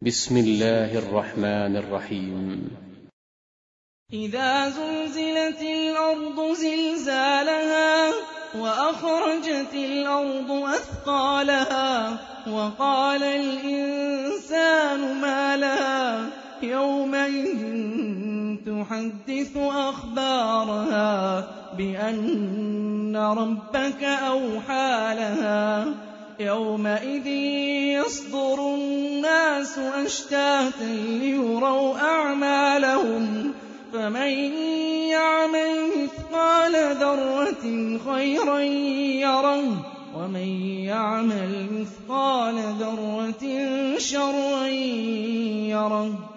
بسم الله الرحمن الرحيم. إذا زلزلت الأرض زلزالها وأخرجت الأرض أثقالها وقال الإنسان ما لها يومئذ تحدث أخبارها بأن ربك أوحى لها يومئذ يصدر الناس أشتاتا ليروا أعمالهم فمن يعمل مثقال ذرة خيرا يره ومن يعمل مثقال ذرة شرا يره.